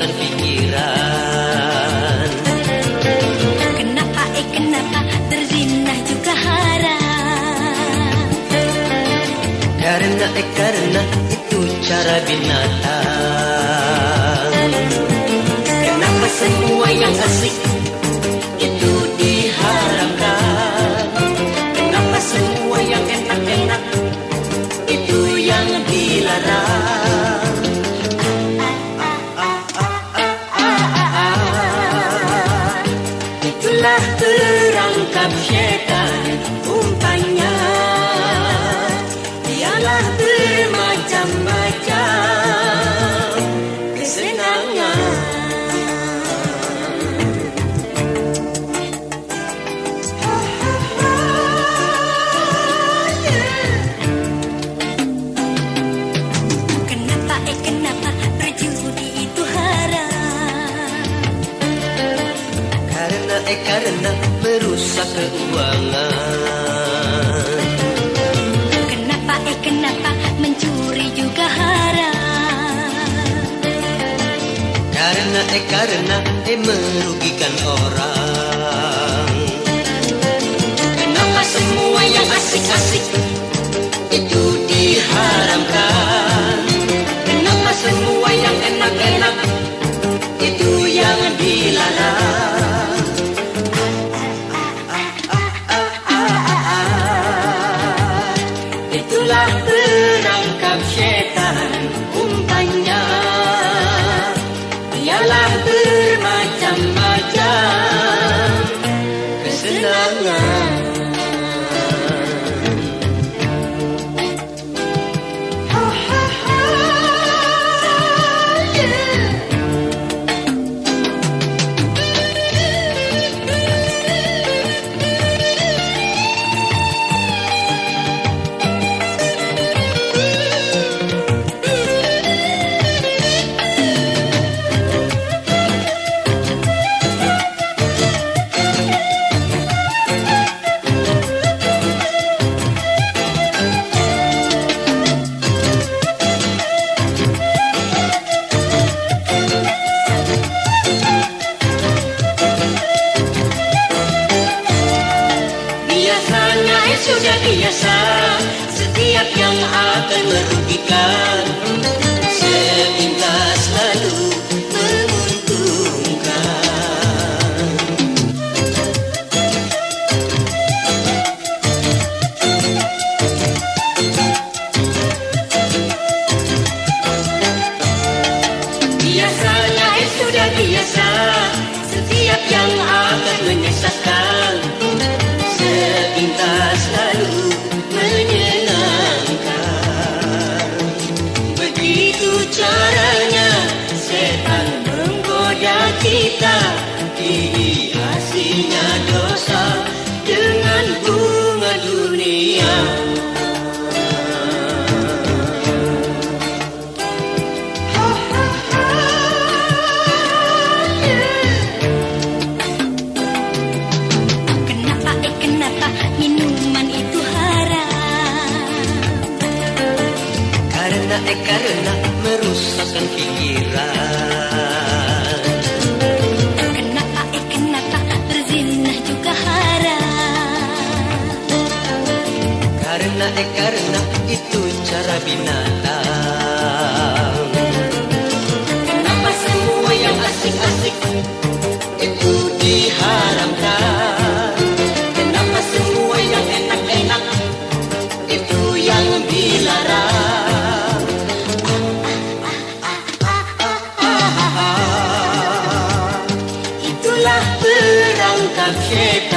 merusakkan pikiran. Kenapa berzina juga haram? Karena itu cara binatang. Kenapa semua yang asik itu diharamkan? Kenapa semua yang enak-enak itu yang dilarang? Itulah perangkap syaitan umpannya. Dialah bermacam-macam kesenangan. Kenapa berjudi itu haram? Karena merusak keuangan. Kenapa mencuri juga haram? Karena merugikan orang. Kenapa semua yang asik-asik itu diharamkan? Kenapa semua yang enak-enak itu yang dilarang? Itulah perangkap syaitan umpannya. Ialah bermacam-macam kesenangan. Sudah biasa, setiap yang akan merugikan sepintas lalu menguntungkan. Biasanya sudah biasa, setiap yang akan menyesatkan sepintas lalu menyenangkan. Begitu caranya setan menggoda kita, dihiasinya dosa dengan bunga dunia. Kenapa minuman itu haram? Karena merusakkan pikiran. Kenapa berzina juga haram? Karena itu cara binatang. Kenapa semua yang asik-asik itu diharamkan? Kenapa semua yang enak-enak itu yang dilarang? Itulah perangkap syaitan